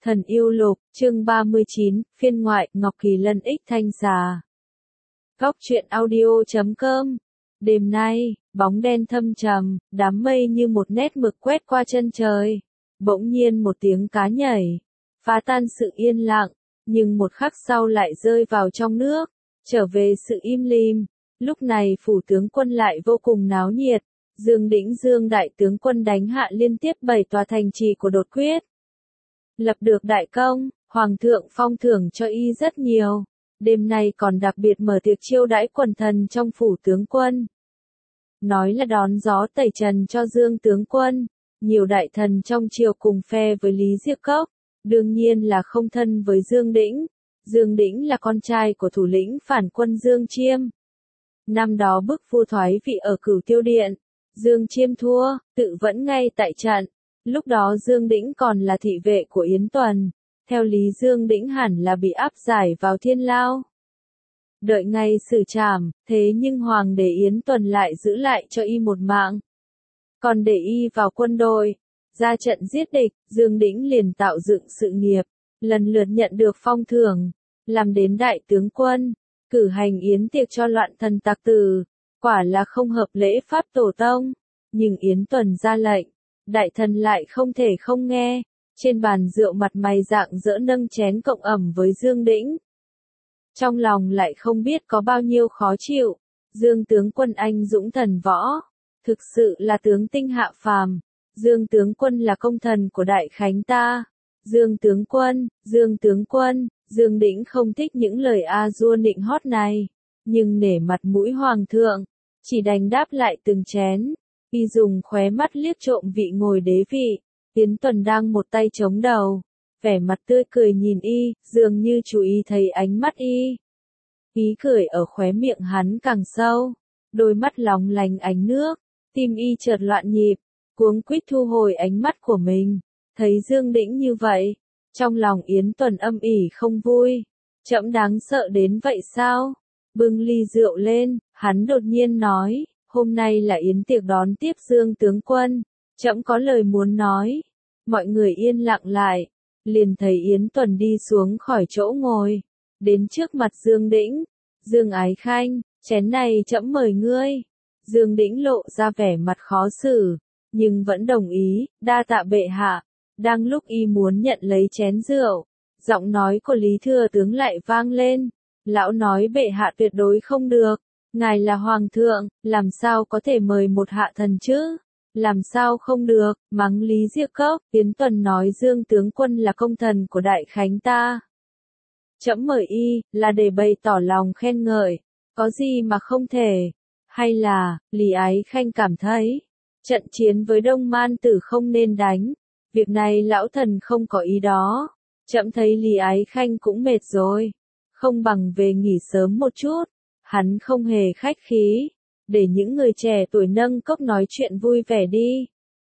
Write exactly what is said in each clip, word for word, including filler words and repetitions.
Thần yêu lục, chương ba mươi chín, phiên ngoại, Ngọc Kỳ Lân ích thanh xà. Góc truyện audio chấm com. Đêm nay, bóng đen thâm trầm, đám mây như một nét mực quét qua chân trời. Bỗng nhiên một tiếng cá nhảy, phá tan sự yên lặng, nhưng một khắc sau lại rơi vào trong nước, trở về sự im lìm. Lúc này phủ tướng quân lại vô cùng náo nhiệt, Dương Đĩnh Dương đại tướng quân đánh hạ liên tiếp bảy tòa thành trì của đột quyết. Lập được đại công, Hoàng thượng phong thưởng cho y rất nhiều, đêm nay còn đặc biệt mở tiệc chiêu đãi quần thần trong phủ tướng quân. Nói là đón gió tẩy trần cho Dương tướng quân, nhiều đại thần trong triều cùng phe với Lý Diệp Cốc, đương nhiên là không thân với Dương Đĩnh. Dương Đĩnh là con trai của thủ lĩnh phản quân Dương Chiêm. Năm đó bức vua thoái vị ở Cửu Tiêu Điện, Dương Chiêm thua, tự vẫn ngay tại trận. Lúc đó Dương Đĩnh còn là thị vệ của Yến Tuần, theo lý Dương Đĩnh hẳn là bị áp giải vào thiên lao. Đợi ngày xử trảm, thế nhưng Hoàng đế Yến Tuần lại giữ lại cho y một mạng. Còn để y vào quân đội, ra trận giết địch, Dương Đĩnh liền tạo dựng sự nghiệp, lần lượt nhận được phong thưởng, làm đến đại tướng quân, cử hành yến tiệc cho loạn thần tặc tử, quả là không hợp lễ pháp tổ tông, nhưng Yến Tuần ra lệnh. Đại thần lại không thể không nghe, trên bàn rượu mặt mày rạng rỡ nâng chén cộng ẩm với Dương Đĩnh. Trong lòng lại không biết có bao nhiêu khó chịu, Dương tướng quân anh dũng thần võ, thực sự là tướng tinh hạ phàm, Dương tướng quân là công thần của đại khánh ta. Dương tướng quân, Dương tướng quân, Dương Đĩnh không thích những lời a dua nịnh hót này, nhưng nể mặt mũi hoàng thượng, chỉ đành đáp lại từng chén. Y dùng khóe mắt liếc trộm vị ngồi đế vị, Yến Tuần đang một tay chống đầu, vẻ mặt tươi cười nhìn y, dường như chú ý thấy ánh mắt y. Ý cười ở khóe miệng hắn càng sâu, đôi mắt lóng lánh ánh nước, tim y chợt loạn nhịp, cuống quýt thu hồi ánh mắt của mình, thấy Dương Đĩnh như vậy, trong lòng Yến Tuần âm ỉ không vui, trẫm đáng sợ đến vậy sao? Bưng ly rượu lên, hắn đột nhiên nói. Hôm nay là yến tiệc đón tiếp Dương tướng quân, trẫm có lời muốn nói. Mọi người yên lặng lại, liền thấy Yến Tuần đi xuống khỏi chỗ ngồi, đến trước mặt Dương Đĩnh. Dương Ái Khanh, chén này trẫm mời ngươi. Dương Đĩnh lộ ra vẻ mặt khó xử, nhưng vẫn đồng ý, đa tạ bệ hạ. Đang lúc y muốn nhận lấy chén rượu, giọng nói của Lý Thừa tướng lại vang lên. Lão nói bệ hạ tuyệt đối không được. Ngài là hoàng thượng, làm sao có thể mời một hạ thần chứ? Làm sao không được, mắng Lý Diệp Cốc. Yến Tuần nói Dương tướng quân là công thần của đại khánh ta. Trẫm mời y, là để bày tỏ lòng khen ngợi, có gì mà không thể? Hay là, Lý Ái Khanh cảm thấy, trận chiến với Đông Man Tử không nên đánh, việc này lão thần không có ý đó. Trẫm thấy Lý Ái Khanh cũng mệt rồi, không bằng về nghỉ sớm một chút. Hắn không hề khách khí, để những người trẻ tuổi nâng cốc nói chuyện vui vẻ đi.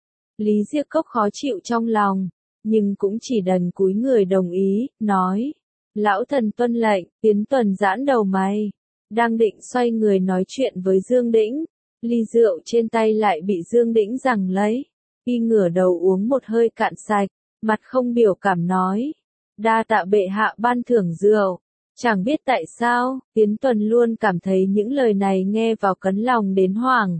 Lý Diệp Cốc khó chịu trong lòng, nhưng cũng chỉ đành cúi người đồng ý, nói. Lão thần tuân lệnh. Yến Tuần giãn đầu mày, đang định xoay người nói chuyện với Dương Đĩnh, ly rượu trên tay lại bị Dương Đĩnh giằng lấy. Y ngửa đầu uống một hơi cạn sạch, mặt không biểu cảm nói. Đa tạ bệ hạ ban thưởng rượu. Chẳng biết tại sao, Yến Tuần luôn cảm thấy những lời này nghe vào cấn lòng đến hoảng.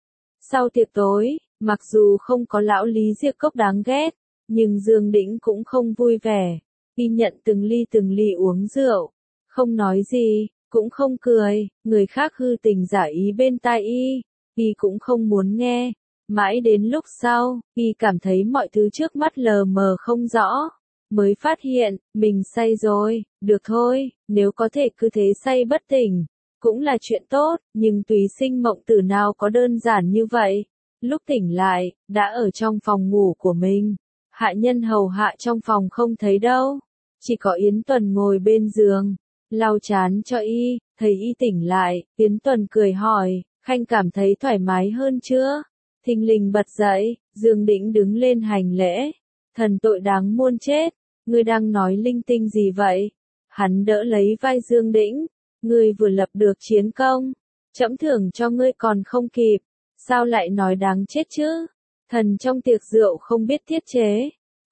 Sau tiệc tối, mặc dù không có lão Lý Diệp Cốc đáng ghét, nhưng Dương Đĩnh cũng không vui vẻ. Y nhận từng ly từng ly uống rượu, không nói gì, cũng không cười, người khác hư tình giả ý bên tai y, y cũng không muốn nghe. Mãi đến lúc sau, y cảm thấy mọi thứ trước mắt lờ mờ không rõ. Mới phát hiện, mình say rồi, được thôi, nếu có thể cứ thế say bất tỉnh, cũng là chuyện tốt, nhưng tùy sinh mộng tử nào có đơn giản như vậy. Lúc tỉnh lại, đã ở trong phòng ngủ của mình, hạ nhân hầu hạ trong phòng không thấy đâu, chỉ có Yến Tuần ngồi bên giường, lau chán cho y, thấy y tỉnh lại, Yến Tuần cười hỏi, Khanh cảm thấy thoải mái hơn chưa? Thình lình bật dậy, Dương Đĩnh đứng lên hành lễ, thần tội đáng muôn chết. Ngươi đang nói linh tinh gì vậy? Hắn đỡ lấy vai Dương Đĩnh. Ngươi vừa lập được chiến công, trẫm thưởng cho ngươi còn không kịp, sao lại nói đáng chết chứ? Thần trong tiệc rượu không biết tiết chế,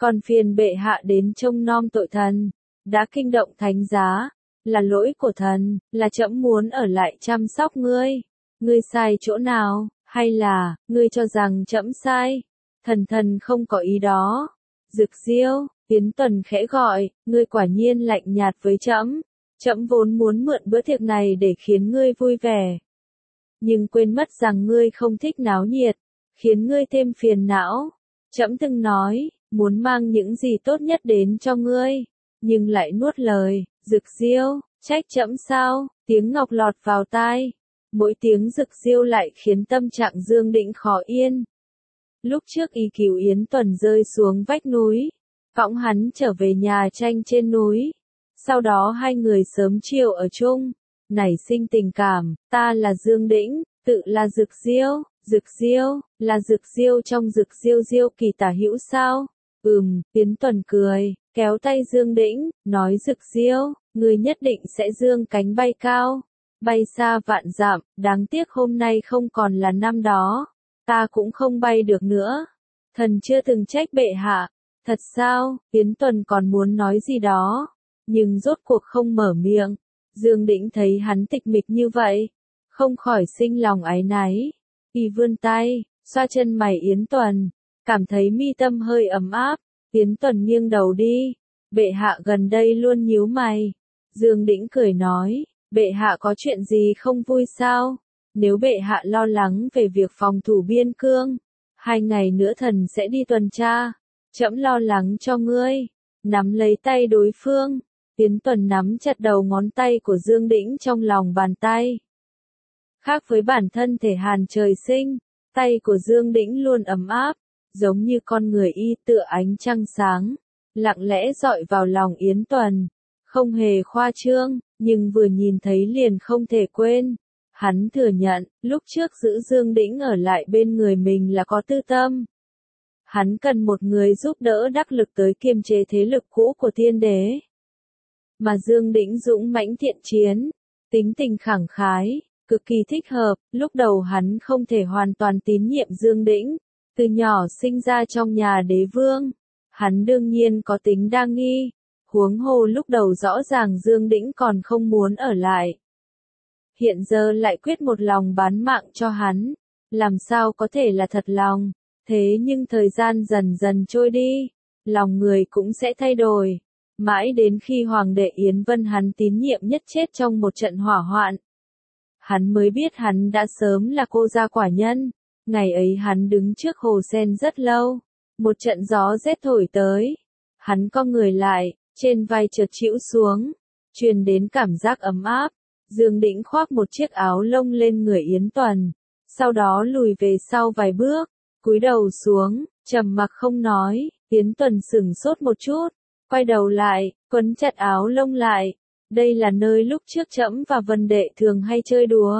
còn phiền bệ hạ đến trông nom tội thần, đã kinh động thánh giá, là lỗi của thần, là trẫm muốn ở lại chăm sóc ngươi. Ngươi sai chỗ nào, hay là, ngươi cho rằng trẫm sai? Thần thần không có ý đó. Dực Diêu, Yến Tuần khẽ gọi, ngươi quả nhiên lạnh nhạt với trẫm. Trẫm vốn muốn mượn bữa tiệc này để khiến ngươi vui vẻ. Nhưng quên mất rằng ngươi không thích náo nhiệt, khiến ngươi thêm phiền não. Trẫm từng nói, muốn mang những gì tốt nhất đến cho ngươi, nhưng lại nuốt lời. Dực Diêu, trách trẫm sao? Tiếng ngọc lọt vào tai. Mỗi tiếng Dực Diêu lại khiến tâm trạng Dương Đĩnh khó yên. Lúc trước y cứu Yến Tuần rơi xuống vách núi, cõng hắn trở về nhà tranh trên núi. Sau đó hai người sớm chiều ở chung, nảy sinh tình cảm. Ta là Dương Đĩnh, tự là Dực Diêu. Dực Diêu, là Dực Diêu trong Dực Diêu Diêu Kỳ tả hữu sao? Ừm, Yến Tuần cười, kéo tay Dương Đĩnh, nói Dực Diêu, ngươi nhất định sẽ dương cánh bay cao, bay xa vạn dặm, đáng tiếc hôm nay không còn là năm đó, ta cũng không bay được nữa. Thần chưa từng trách bệ hạ. Thật sao? Yến Tuần còn muốn nói gì đó, nhưng rốt cuộc không mở miệng. Dương Đĩnh thấy hắn tịch mịch như vậy, không khỏi sinh lòng áy náy. Y vươn tay, xoa chân mày Yến Tuần, cảm thấy mi tâm hơi ấm áp. Yến Tuần nghiêng đầu đi, bệ hạ gần đây luôn nhíu mày. Dương Đĩnh cười nói, bệ hạ có chuyện gì không vui sao? Nếu bệ hạ lo lắng về việc phòng thủ biên cương, hai ngày nữa thần sẽ đi tuần tra. Trẫm lo lắng cho ngươi. Nắm lấy tay đối phương, Yến Tuần nắm chặt đầu ngón tay của Dương Đĩnh trong lòng bàn tay. Khác với bản thân thể hàn trời sinh, tay của Dương Đĩnh luôn ấm áp, giống như con người y tựa ánh trăng sáng, lặng lẽ dọi vào lòng Yến Tuần. Không hề khoa trương, nhưng vừa nhìn thấy liền không thể quên. Hắn thừa nhận, lúc trước giữ Dương Đĩnh ở lại bên người mình là có tư tâm. Hắn cần một người giúp đỡ đắc lực tới kiềm chế thế lực cũ của Thiên Đế. Mà Dương Đĩnh dũng mãnh thiện chiến, tính tình khẳng khái, cực kỳ thích hợp. Lúc đầu hắn không thể hoàn toàn tín nhiệm Dương Đĩnh, từ nhỏ sinh ra trong nhà đế vương, hắn đương nhiên có tính đa nghi, huống hồ lúc đầu rõ ràng Dương Đĩnh còn không muốn ở lại. Hiện giờ lại quyết một lòng bán mạng cho hắn, làm sao có thể là thật lòng? Thế nhưng thời gian dần dần trôi đi, lòng người cũng sẽ thay đổi. Mãi đến khi Hoàng đệ Yến Vân hắn tín nhiệm nhất chết trong một trận hỏa hoạn. Hắn mới biết hắn đã sớm là cô gia quả nhân. Ngày ấy hắn đứng trước hồ sen rất lâu. Một trận gió rét thổi tới. Hắn cong người lại, trên vai chợt chĩu xuống, truyền đến cảm giác ấm áp. Dương Đĩnh khoác một chiếc áo lông lên người Yến Tuần, sau đó lùi về sau vài bước, cúi đầu xuống, trầm mặc không nói. Yến Tuần sửng sốt một chút, quay đầu lại, quấn chặt áo lông lại. Đây là nơi lúc trước trẫm và Vân Đệ thường hay chơi đùa.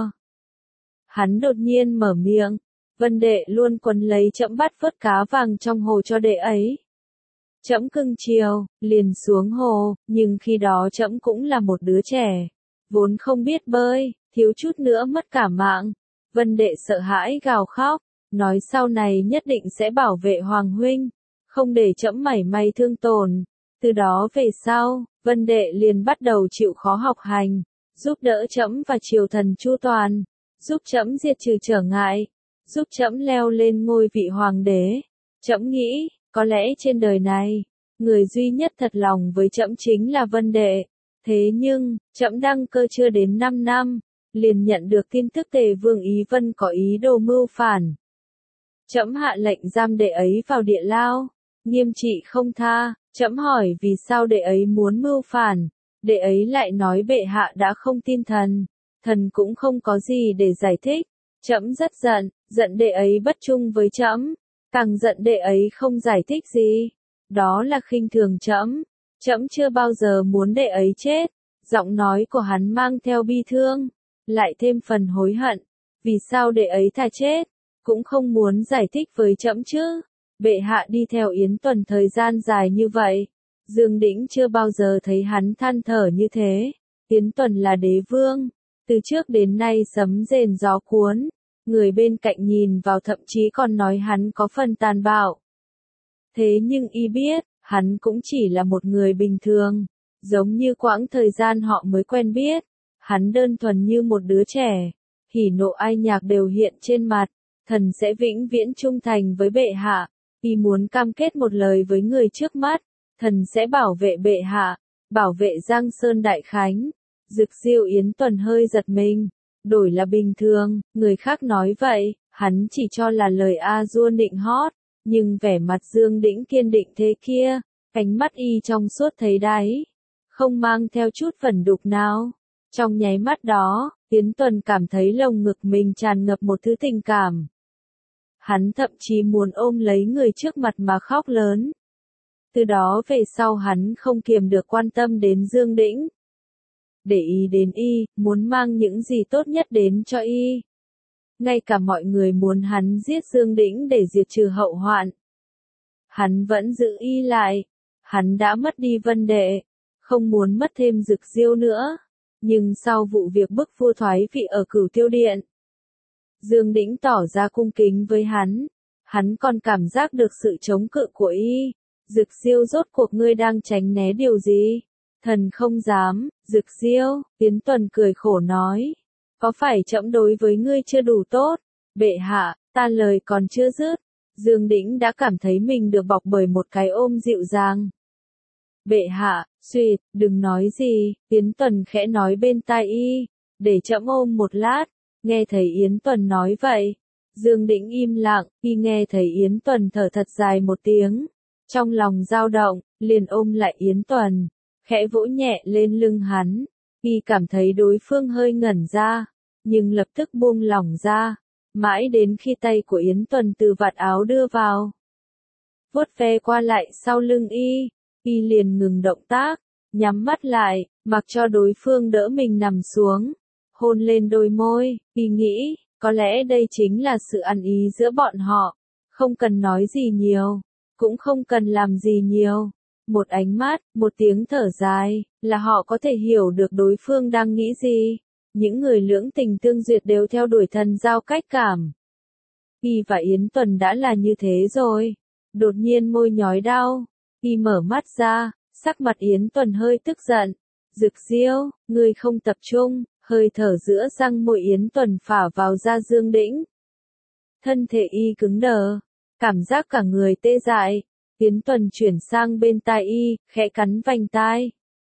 Hắn đột nhiên mở miệng, Vân Đệ luôn quấn lấy trẫm bắt vớt cá vàng trong hồ cho đệ ấy. Trẫm cưng chiều, liền xuống hồ, nhưng khi đó trẫm cũng là một đứa trẻ, vốn không biết bơi, thiếu chút nữa mất cả mạng. Vân Đệ sợ hãi gào khóc, nói sau này nhất định sẽ bảo vệ Hoàng huynh, không để trẫm mảy may thương tổn. Từ đó về sau, Vân Đệ liền bắt đầu chịu khó học hành, giúp đỡ trẫm và triều thần chu toàn, giúp trẫm diệt trừ trở ngại, giúp trẫm leo lên ngôi vị hoàng đế. Trẫm nghĩ, có lẽ trên đời này, người duy nhất thật lòng với trẫm chính là Vân Đệ. Thế nhưng, trẫm đăng cơ chưa đến năm năm, liền nhận được tin tức Tề Vương Ý Vân có ý đồ mưu phản. Trẫm hạ lệnh giam đệ ấy vào địa lao, nghiêm trị không tha. Trẫm hỏi vì sao đệ ấy muốn mưu phản, đệ ấy lại nói bệ hạ đã không tin thần, thần cũng không có gì để giải thích. Trẫm rất giận, giận đệ ấy bất trung với trẫm, càng giận đệ ấy không giải thích gì, đó là khinh thường trẫm. Trẫm chưa bao giờ muốn đệ ấy chết. Giọng nói của hắn mang theo bi thương, lại thêm phần hối hận. Vì sao đệ ấy thà chết, cũng không muốn giải thích với trẫm chứ? Bệ hạ đi theo Yến Tuần thời gian dài như vậy, Dương Đĩnh chưa bao giờ thấy hắn than thở như thế. Yến Tuần là đế vương, từ trước đến nay sấm rền gió cuốn, người bên cạnh nhìn vào thậm chí còn nói hắn có phần tàn bạo. Thế nhưng y biết, Hắn cũng chỉ là một người bình thường, giống như quãng thời gian họ mới quen biết. Hắn đơn thuần như một đứa trẻ, hỉ nộ ai nhạc đều hiện trên mặt. Thần sẽ vĩnh viễn trung thành với bệ hạ. Y muốn cam kết một lời với người trước mắt. Thần sẽ bảo vệ bệ hạ, bảo vệ Giang Sơn Đại Khánh. Dực Diêu Yến Tuần hơi giật mình. Đổi là bình thường, người khác nói vậy, hắn chỉ cho là lời a dua nịnh hót. Nhưng vẻ mặt Dương Đĩnh kiên định thế kia, cánh mắt y trong suốt thấy đáy, không mang theo chút phần đục nào. Trong nháy mắt đó, Yến Tuần cảm thấy lồng ngực mình tràn ngập một thứ tình cảm. Hắn thậm chí muốn ôm lấy người trước mặt mà khóc lớn. Từ đó về sau hắn không kiềm được quan tâm đến Dương Đĩnh. Để ý đến y, muốn mang những gì tốt nhất đến cho y. Ngay cả mọi người muốn hắn giết Dương Đĩnh để diệt trừ hậu hoạn. Hắn vẫn giữ y lại. Hắn đã mất đi Vân Đệ, không muốn mất thêm Dực Diêu nữa. Nhưng sau vụ việc bức vua thoái vị ở Cửu Tiêu Điện, Dương Đĩnh tỏ ra cung kính với hắn. Hắn còn cảm giác được sự chống cự của y. Dực Diêu, rốt cuộc ngươi đang tránh né điều gì? Thần không dám. Dực Diêu, Yến Tuần cười khổ nói. Có phải trẫm đối với ngươi chưa đủ tốt? Bệ hạ, ta lời còn chưa dứt. Dương Đĩnh đã cảm thấy mình được bọc bởi một cái ôm dịu dàng. Bệ hạ, suýt, đừng nói gì. Yến Tuần khẽ nói bên tai y. Để trẫm ôm một lát. Nghe thấy Yến Tuần nói vậy, Dương Đĩnh im lặng. Y nghe thấy Yến Tuần thở thật dài một tiếng, trong lòng dao động, liền ôm lại Yến Tuần, khẽ vỗ nhẹ lên lưng hắn. Y cảm thấy đối phương hơi ngẩn ra, nhưng lập tức buông lỏng ra, mãi đến khi tay của Yến Tuần từ vạt áo đưa vào, vuốt ve qua lại sau lưng y, y liền ngừng động tác, nhắm mắt lại, mặc cho đối phương đỡ mình nằm xuống, hôn lên đôi môi. Y nghĩ, có lẽ đây chính là sự ăn ý giữa bọn họ, không cần nói gì nhiều, cũng không cần làm gì nhiều. Một ánh mắt, một tiếng thở dài, là họ có thể hiểu được đối phương đang nghĩ gì. Những người lưỡng tình tương duyệt đều theo đuổi thần giao cách cảm. Y và Yến Tuần đã là như thế rồi. Đột nhiên môi nhói đau, Y mở mắt ra, sắc mặt Yến Tuần hơi tức giận. Dực Diêu, ngươi không tập trung. Hơi thở giữa răng môi Yến Tuần phả vào da Dương Đĩnh. Thân thể y cứng đờ, cảm giác cả người tê dại. Yến Tuần chuyển sang bên tai y, khẽ cắn vành tai.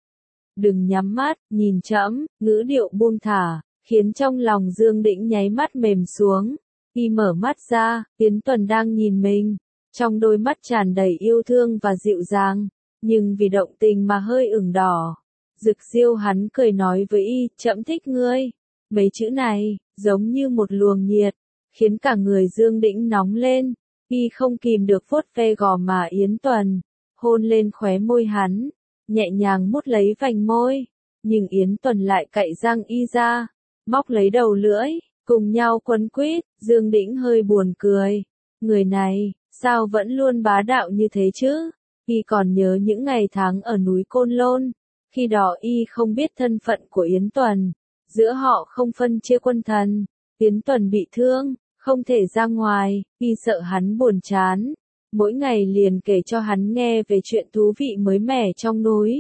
Đừng nhắm mắt, nhìn trẫm, ngữ điệu buông thả, khiến trong lòng Dương Đĩnh nháy mắt mềm xuống. Y mở mắt ra, Yến Tuần đang nhìn mình, trong đôi mắt tràn đầy yêu thương và dịu dàng, nhưng vì động tình mà hơi ửng đỏ. Dực Diêu, hắn cười nói với y, trẫm thích ngươi. Mấy chữ này, giống như một luồng nhiệt, khiến cả người Dương Đĩnh nóng lên. Y không kìm được vuốt ve gò má Yến Tuần, hôn lên khóe môi hắn, nhẹ nhàng mút lấy vành môi. Nhưng Yến Tuần lại cạy răng y ra, móc lấy đầu lưỡi, cùng nhau quấn quýt. Dương Đĩnh hơi buồn cười. Người này, sao vẫn luôn bá đạo như thế chứ? Y còn nhớ những ngày tháng ở núi Côn Lôn. Khi đó y không biết thân phận của Yến Tuần, giữa họ không phân chia quân thần. Yến Tuần bị thương, không thể ra ngoài, y sợ hắn buồn chán, mỗi ngày liền kể cho hắn nghe về chuyện thú vị mới mẻ trong núi.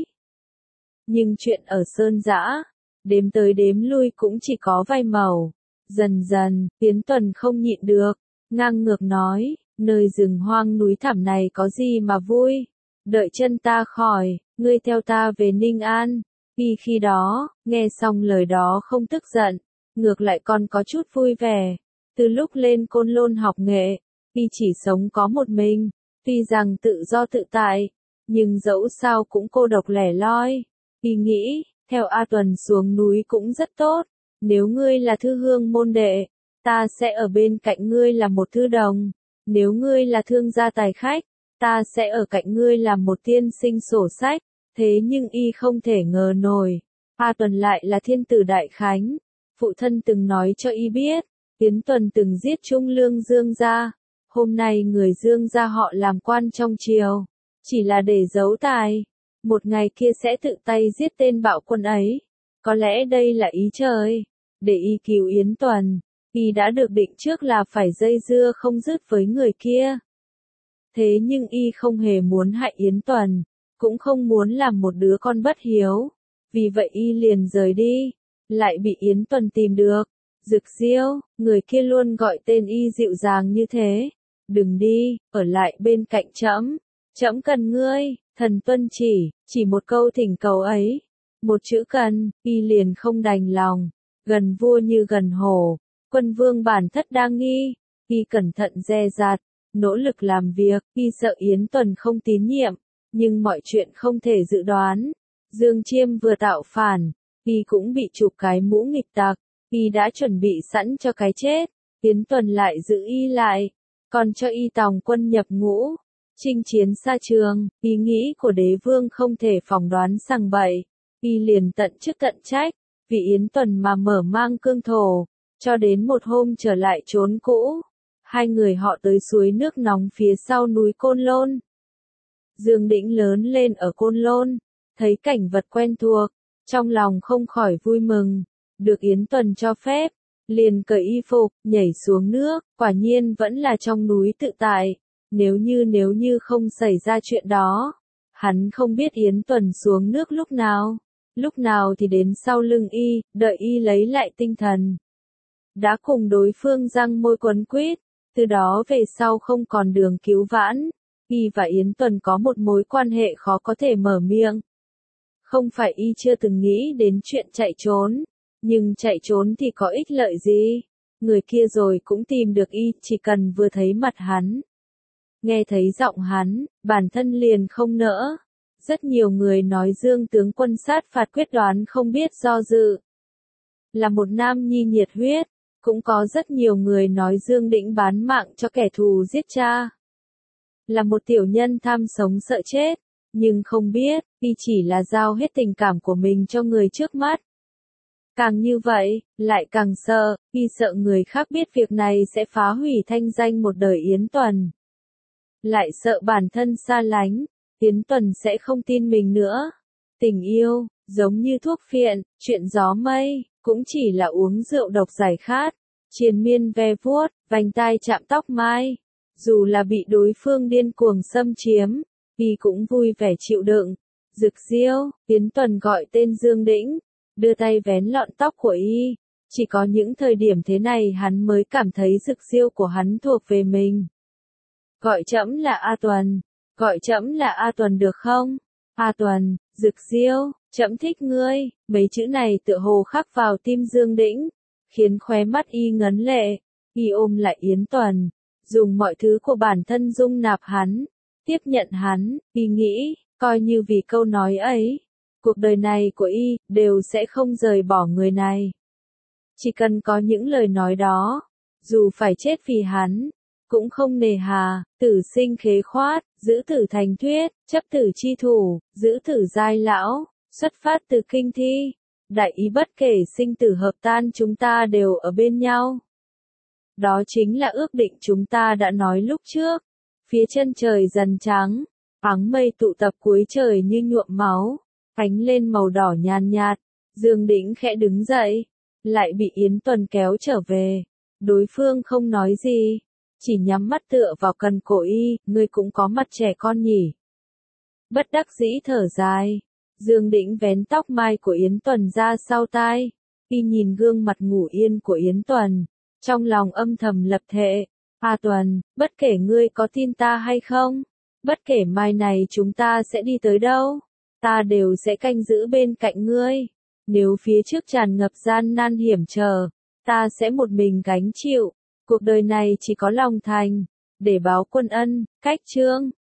Nhưng chuyện ở Sơn Dã, đếm tới đếm lui cũng chỉ có vài mẩu. Dần dần, Yến Tuần không nhịn được, ngang ngược nói, nơi rừng hoang núi thẳm này có gì mà vui, đợi chân ta khỏi, ngươi theo ta về Ninh An. Y khi đó, nghe xong lời đó không tức giận, ngược lại còn có chút vui vẻ. Từ lúc lên Côn Lôn học nghệ, Y chỉ sống có một mình, tuy rằng tự do tự tại, nhưng dẫu sao cũng cô độc lẻ loi. Y nghĩ, theo A Tuần xuống núi cũng rất tốt, nếu ngươi là thư hương môn đệ, ta sẽ ở bên cạnh ngươi là một thư đồng, nếu ngươi là thương gia tài khách, ta sẽ ở cạnh ngươi làm một tiên sinh sổ sách. Thế nhưng Y không thể ngờ nổi, A Tuần lại là thiên tử Đại Khánh. Phụ thân từng nói cho Y biết, Yến Tuần từng giết Trung Lương Dương gia. Hôm nay người Dương gia họ làm quan trong triều, chỉ là để giấu tài. Một ngày kia sẽ tự tay giết tên bạo quân ấy. Có lẽ đây là ý trời, để Y cứu Yến Tuần. Y đã được định trước là phải dây dưa không dứt với người kia. Thế nhưng y không hề muốn hại Yến Tuần, cũng không muốn làm một đứa con bất hiếu. Vì vậy y liền rời đi, lại bị Yến Tuần tìm được. Dực Diêu, người kia luôn gọi tên y dịu dàng như thế. Đừng đi, ở lại bên cạnh trẫm. Trẫm cần ngươi, thần tuân chỉ, chỉ một câu thỉnh cầu ấy. Một chữ cần, y liền không đành lòng. Gần vua như gần hổ, quân vương bản thất đang nghi. Y cẩn thận dè dặt, nỗ lực làm việc, y sợ Yến Tuần không tín nhiệm. Nhưng mọi chuyện không thể dự đoán. Dương Chiêm vừa tạo phản, y cũng bị chụp cái mũ nghịch tặc. Y đã chuẩn bị sẵn cho cái chết, Yến Tuần lại giữ y lại, còn cho y tòng quân nhập ngũ, chinh chiến xa trường. Ý nghĩ của đế vương không thể phỏng đoán sằng bậy, y liền tận chức tận trách, vì Yến Tuần mà mở mang cương thổ, cho đến một hôm trở lại trốn cũ. Hai người họ tới suối nước nóng phía sau núi Côn Lôn. Dương Đĩnh lớn lên ở Côn Lôn, thấy cảnh vật quen thuộc, trong lòng không khỏi vui mừng. Được Yến Tuần cho phép, liền cởi y phục, nhảy xuống nước, quả nhiên vẫn là trong núi tự tại. Nếu như nếu như không xảy ra chuyện đó, hắn không biết Yến Tuần xuống nước lúc nào, lúc nào thì đến sau lưng y, đợi y lấy lại tinh thần. Đã cùng đối phương răng môi quấn quýt, từ đó về sau không còn đường cứu vãn. Y và Yến Tuần có một mối quan hệ khó có thể mở miệng. Không phải y chưa từng nghĩ đến chuyện chạy trốn. Nhưng chạy trốn thì có ích lợi gì? Người kia rồi cũng tìm được y, chỉ cần vừa thấy mặt hắn. Nghe thấy giọng hắn, bản thân liền không nỡ. Rất nhiều người nói Dương tướng quân sát phạt quyết đoán không biết do dự. Là một nam nhi nhiệt huyết, cũng có rất nhiều người nói Dương Đĩnh bán mạng cho kẻ thù giết cha. Là một tiểu nhân tham sống sợ chết, nhưng không biết, y chỉ là giao hết tình cảm của mình cho người trước mắt. Càng như vậy, lại càng sợ, y sợ người khác biết việc này sẽ phá hủy thanh danh một đời Yến Tuần. Lại sợ bản thân xa lánh, Yến Tuần sẽ không tin mình nữa. Tình yêu, giống như thuốc phiện, chuyện gió mây, cũng chỉ là uống rượu độc giải khát, triền miên ve vuốt, vành tai chạm tóc mai. Dù là bị đối phương điên cuồng xâm chiếm, y cũng vui vẻ chịu đựng. Dực Diêu, Yến Tuần gọi tên Dương Đĩnh, đưa tay vén lọn tóc của y. Chỉ có những thời điểm thế này hắn mới cảm thấy Dực Diêu của hắn thuộc về mình. Gọi trẫm là A Tuần, gọi trẫm là A Tuần được không? A Tuần, Dực Diêu, trẫm thích ngươi. Mấy chữ này tựa hồ khắc vào tim Dương Đĩnh, khiến khóe mắt y ngấn lệ. Y ôm lại Yến Tuần, dùng mọi thứ của bản thân dung nạp hắn, tiếp nhận hắn. Y nghĩ, coi như vì câu nói ấy, cuộc đời này của y đều sẽ không rời bỏ người này. Chỉ cần có những lời nói đó, dù phải chết vì hắn, cũng không nề hà. Tử sinh khế khoát, giữ tử thành thuyết, chấp tử chi thủ, giữ tử giai lão, xuất phát từ kinh thi. Đại ý bất kể sinh tử hợp tan chúng ta đều ở bên nhau. Đó chính là ước định chúng ta đã nói lúc trước. Phía chân trời dần trắng, áng mây tụ tập cuối trời như nhuộm máu, ánh lên màu đỏ nhàn nhạt. Dương Đĩnh khẽ đứng dậy, lại bị Yến Tuần kéo trở về. Đối phương không nói gì, chỉ nhắm mắt tựa vào cần cổ y. Ngươi cũng có mặt trẻ con nhỉ? Bất đắc dĩ thở dài, Dương Đĩnh vén tóc mai của Yến Tuần ra sau tai. Y nhìn gương mặt ngủ yên của Yến Tuần, trong lòng âm thầm lập thệ. A Tuần, bất kể ngươi có tin ta hay không, bất kể mai này chúng ta sẽ đi tới đâu, ta đều sẽ canh giữ bên cạnh ngươi. Nếu phía trước tràn ngập gian nan hiểm trở, ta sẽ một mình gánh chịu. Cuộc đời này chỉ có lòng thành, để báo quân ân. Cách chương